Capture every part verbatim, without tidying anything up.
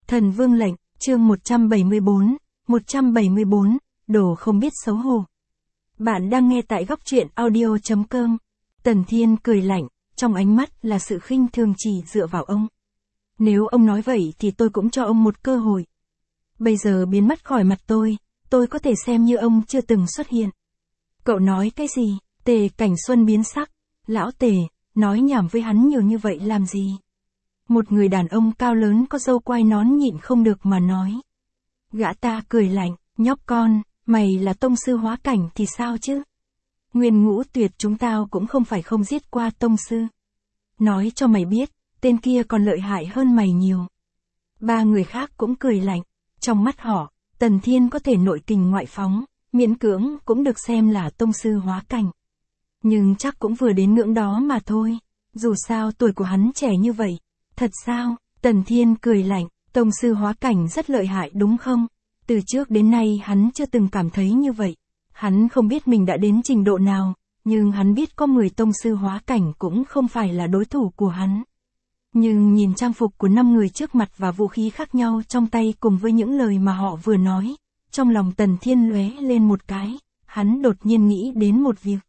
Thần Vương lệnh, chương một trăm bảy mươi tư, một trăm bảy mươi tư, đồ không biết xấu hổ. Bạn đang nghe tại góc truyện audio chấm com. Tần Thiên cười lạnh, trong ánh mắt là sự khinh thường chỉ dựa vào ông. Nếu ông nói vậy thì tôi cũng cho ông một cơ hội. Bây giờ biến mất khỏi mặt tôi, tôi có thể xem như ông chưa từng xuất hiện. Cậu nói cái gì? Tề Cảnh Xuân biến sắc. Lão Tề, nói nhảm với hắn nhiều như vậy làm gì? Một người đàn ông cao lớn có râu quai nón nhịn không được mà nói. Gã ta cười lạnh, nhóc con, mày là tông sư hóa cảnh thì sao chứ? Nguyên Ngũ Tuyệt chúng tao cũng không phải không giết qua tông sư. Nói cho mày biết, tên kia còn lợi hại hơn mày nhiều. Ba người khác cũng cười lạnh, trong mắt họ, Tần Thiên có thể nội kình ngoại phóng, miễn cưỡng cũng được xem là tông sư hóa cảnh. Nhưng chắc cũng vừa đến ngưỡng đó mà thôi, dù sao tuổi của hắn trẻ như vậy. Thật sao? Tần Thiên cười lạnh, tông sư hóa cảnh rất lợi hại đúng không? Từ trước đến nay hắn chưa từng cảm thấy như vậy. Hắn không biết mình đã đến trình độ nào, nhưng hắn biết có mười tông sư hóa cảnh cũng không phải là đối thủ của hắn. Nhưng nhìn trang phục của năm người trước mặt và vũ khí khác nhau trong tay cùng với những lời mà họ vừa nói, trong lòng Tần Thiên lóe lên một cái, hắn đột nhiên nghĩ đến một việc.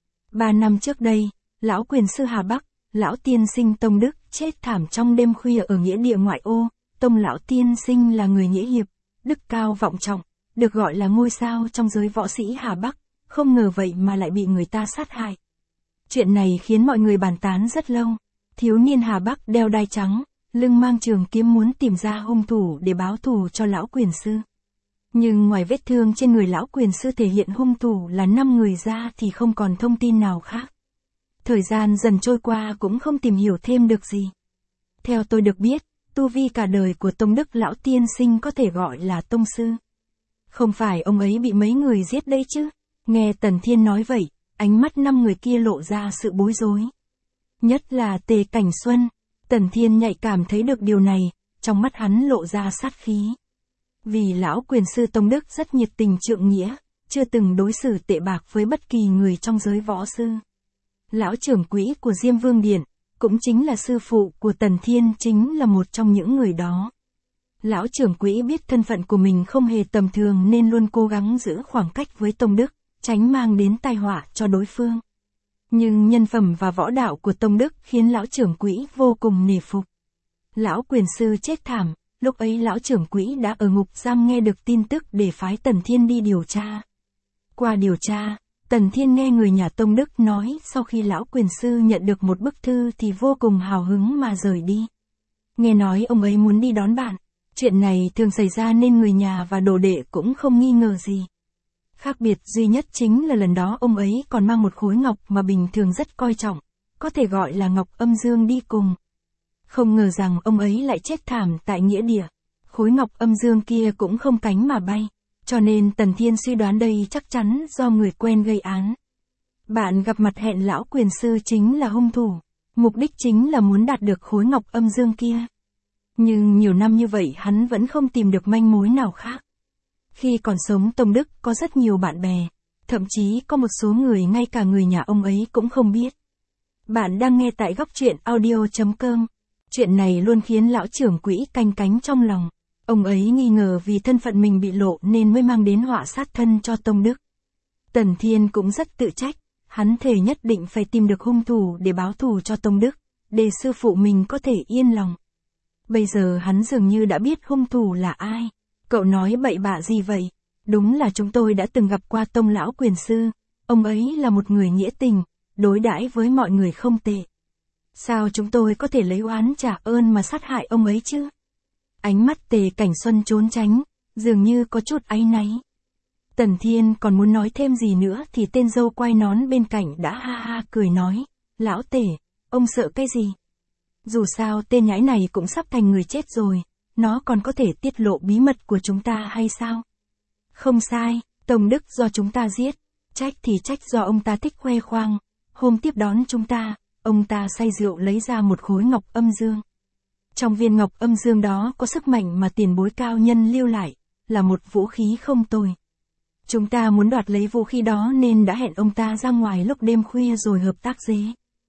Ba năm trước đây, lão quyền sư Hà Bắc, lão tiên sinh Tông Đức chết thảm trong đêm khuya ở nghĩa địa ngoại ô. Tông lão tiên sinh là người nghĩa hiệp, đức cao vọng trọng, được gọi là ngôi sao trong giới võ sĩ Hà Bắc, không ngờ vậy mà lại bị người ta sát hại. Chuyện này khiến mọi người bàn tán rất lâu. Thiếu niên Hà Bắc đeo đai trắng, lưng mang trường kiếm muốn tìm ra hung thủ để báo thù cho lão quyền sư. Nhưng ngoài vết thương trên người lão quyền sư thể hiện hung thủ là năm người ra thì không còn thông tin nào khác. Thời gian dần trôi qua cũng không tìm hiểu thêm được gì. Theo tôi được biết, tu vi cả đời của Tông Đức lão tiên sinh có thể gọi là tông sư. Không phải ông ấy bị mấy người giết đấy chứ? Nghe Tần Thiên nói vậy, ánh mắt năm người kia lộ ra sự bối rối. Nhất là Tề Cảnh Xuân, Tần Thiên nhạy cảm thấy được điều này, trong mắt hắn lộ ra sát khí. Vì lão quyền sư Tông Đức rất nhiệt tình trượng nghĩa, chưa từng đối xử tệ bạc với bất kỳ người trong giới võ sư. Lão trưởng quỹ của Diêm Vương Điện, cũng chính là sư phụ của Tần Thiên chính là một trong những người đó. Lão trưởng quỹ biết thân phận của mình không hề tầm thường nên luôn cố gắng giữ khoảng cách với Tông Đức, tránh mang đến tai họa cho đối phương. Nhưng nhân phẩm và võ đạo của Tông Đức khiến lão trưởng quỹ vô cùng nể phục. Lão quyền sư chết thảm, lúc ấy lão trưởng quỹ đã ở ngục giam nghe được tin tức để phái Tần Thiên đi điều tra. Qua điều tra, Tần Thiên nghe người nhà Tông Đức nói sau khi lão quyền sư nhận được một bức thư thì vô cùng hào hứng mà rời đi. Nghe nói ông ấy muốn đi đón bạn, chuyện này thường xảy ra nên người nhà và đồ đệ cũng không nghi ngờ gì. Khác biệt duy nhất chính là lần đó ông ấy còn mang một khối ngọc mà bình thường rất coi trọng, có thể gọi là ngọc âm dương đi cùng. Không ngờ rằng ông ấy lại chết thảm tại nghĩa địa. Khối ngọc âm dương kia cũng không cánh mà bay, cho nên Tần Thiên suy đoán đây chắc chắn do người quen gây án. Bạn gặp mặt hẹn lão quyền sư chính là hung thủ, mục đích chính là muốn đạt được khối ngọc âm dương kia. Nhưng nhiều năm như vậy hắn vẫn không tìm được manh mối nào khác. Khi còn sống Tông Đức có rất nhiều bạn bè, thậm chí có một số người ngay cả người nhà ông ấy cũng không biết. Bạn đang nghe tại góc truyện audio chấm com. Chuyện này luôn khiến lão trưởng quỹ canh cánh trong lòng. Ông ấy nghi ngờ vì thân phận mình bị lộ nên mới mang đến họa sát thân cho Tông Đức. Tần Thiên cũng rất tự trách, hắn thề nhất định phải tìm được hung thủ để báo thù cho Tông Đức, để sư phụ mình có thể yên lòng. Bây giờ hắn dường như đã biết hung thủ là ai. Cậu nói bậy bạ gì vậy? Đúng là chúng tôi đã từng gặp qua Tông lão quyền sư, ông ấy là một người nghĩa tình, đối đãi với mọi người không tệ. Sao chúng tôi có thể lấy oán trả ơn mà sát hại ông ấy chứ? Ánh mắt Tề Cảnh Xuân trốn tránh, dường như có chút áy náy. Tần Thiên còn muốn nói thêm gì nữa thì tên dâu quai nón bên cạnh đã ha ha cười nói, lão Tề, ông sợ cái gì? Dù sao tên nhãi này cũng sắp thành người chết rồi, nó còn có thể tiết lộ bí mật của chúng ta hay sao? Không sai, Tông Đức do chúng ta giết, trách thì trách do ông ta thích khoe khoang. Hôm tiếp đón chúng ta, ông ta say rượu lấy ra một khối ngọc âm dương. Trong viên ngọc âm dương đó có sức mạnh mà tiền bối cao nhân lưu lại, là một vũ khí không tồi. Chúng ta muốn đoạt lấy vũ khí đó nên đã hẹn ông ta ra ngoài lúc đêm khuya rồi hợp tác dế.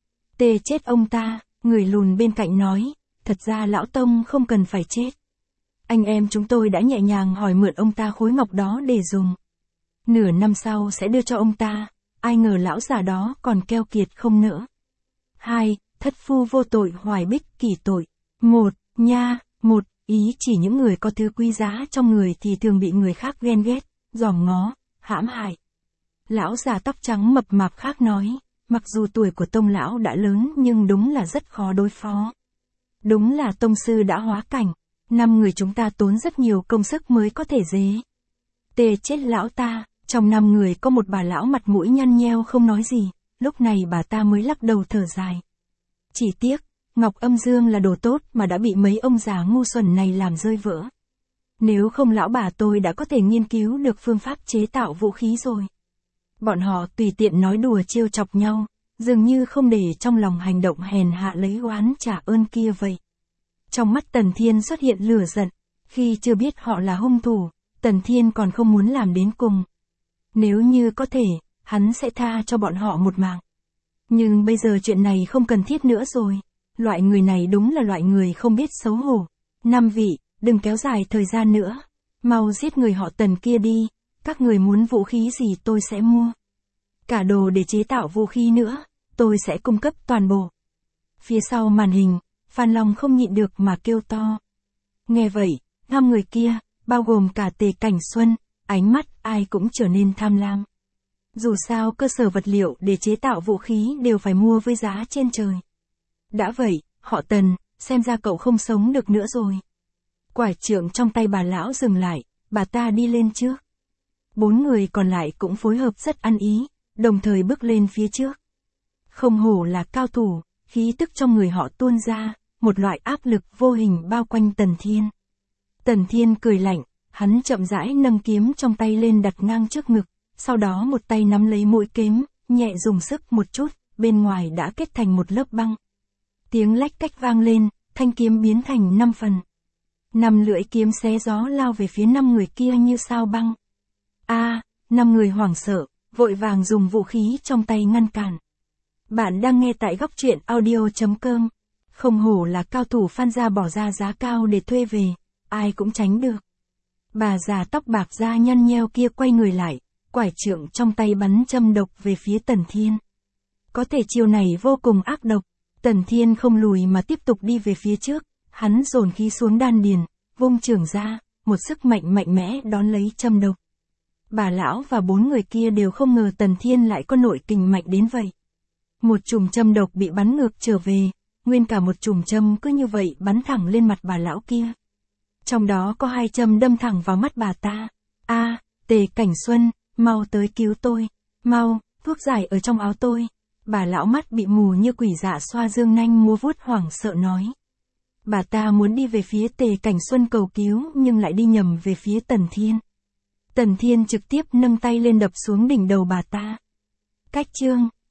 Tê chết ông ta, người lùn bên cạnh nói, thật ra lão Tông không cần phải chết. Anh em chúng tôi đã nhẹ nhàng hỏi mượn ông ta khối ngọc đó để dùng. Nửa năm sau sẽ đưa cho ông ta, ai ngờ lão già đó còn keo kiệt không nỡ. Hai, thất phu vô tội hoài bích kỷ tội. Một, nha, một, ý chỉ những người có thứ quý giá trong người thì thường bị người khác ghen ghét, dòm ngó, hãm hại. Lão già tóc trắng mập mạp khác nói, mặc dù tuổi của tông lão đã lớn nhưng đúng là rất khó đối phó. Đúng là tông sư đã hóa cảnh, năm người chúng ta tốn rất nhiều công sức mới có thể dế. Tê chết lão ta, trong năm người có một bà lão mặt mũi nhăn nheo không nói gì, lúc này bà ta mới lắc đầu thở dài. Chỉ tiếc, Ngọc Âm Dương là đồ tốt mà đã bị mấy ông già ngu xuẩn này làm rơi vỡ. Nếu không lão bà tôi đã có thể nghiên cứu được phương pháp chế tạo vũ khí rồi. Bọn họ tùy tiện nói đùa trêu chọc nhau, dường như không để trong lòng hành động hèn hạ lấy oán trả ơn kia vậy. Trong mắt Tần Thiên xuất hiện lửa giận, khi chưa biết họ là hung thủ, Tần Thiên còn không muốn làm đến cùng. Nếu như có thể, hắn sẽ tha cho bọn họ một mạng. Nhưng bây giờ chuyện này không cần thiết nữa rồi. Loại người này đúng là loại người không biết xấu hổ. Năm vị, đừng kéo dài thời gian nữa. Mau giết người họ Tần kia đi. Các người muốn vũ khí gì tôi sẽ mua. Cả đồ để chế tạo vũ khí nữa, tôi sẽ cung cấp toàn bộ. Phía sau màn hình, Phan Long không nhịn được mà kêu to. Nghe vậy, năm người kia, bao gồm cả Tề Cảnh Xuân, ánh mắt ai cũng trở nên tham lam. Dù sao cơ sở vật liệu để chế tạo vũ khí đều phải mua với giá trên trời. Đã vậy, họ Tần, xem ra cậu không sống được nữa rồi. Quải trượng trong tay bà lão dừng lại, bà ta đi lên trước. Bốn người còn lại cũng phối hợp rất ăn ý, đồng thời bước lên phía trước. Không hổ là cao thủ, khí tức trong người họ tuôn ra, một loại áp lực vô hình bao quanh Tần Thiên. Tần Thiên cười lạnh, hắn chậm rãi nâng kiếm trong tay lên đặt ngang trước ngực, sau đó một tay nắm lấy mũi kiếm, nhẹ dùng sức một chút, bên ngoài đã kết thành một lớp băng. Tiếng lách cách vang lên, thanh kiếm biến thành năm phần. Năm lưỡi kiếm xé gió lao về phía năm người kia như sao băng. A, năm người hoảng sợ, vội vàng dùng vũ khí trong tay ngăn cản. Bạn đang nghe tại góc truyện audio chấm com. Không hổ là cao thủ Phan gia bỏ ra giá cao để thuê về, ai cũng tránh được. Bà già tóc bạc da nhăn nheo kia quay người lại, quải trượng trong tay bắn châm độc về phía Tần Thiên. Có thể chiêu này vô cùng ác độc, Tần Thiên không lùi mà tiếp tục đi về phía trước, hắn dồn khí xuống đan điền, vung chưởng ra, một sức mạnh mạnh mẽ đón lấy châm độc. Bà lão và bốn người kia đều không ngờ Tần Thiên lại có nội kình mạnh đến vậy. Một chùm châm độc bị bắn ngược trở về, nguyên cả một chùm châm cứ như vậy bắn thẳng lên mặt bà lão kia. Trong đó có hai châm đâm thẳng vào mắt bà ta. A, Tề Cảnh Xuân, mau tới cứu tôi, mau, thuốc giải ở trong áo tôi. Bà lão mắt bị mù như quỷ dạ xoa dương nanh múa vuốt hoảng sợ nói. Bà ta muốn đi về phía Tề Cảnh Xuân cầu cứu nhưng lại đi nhầm về phía Tần Thiên. Tần Thiên trực tiếp nâng tay lên đập xuống đỉnh đầu bà ta. Cách chương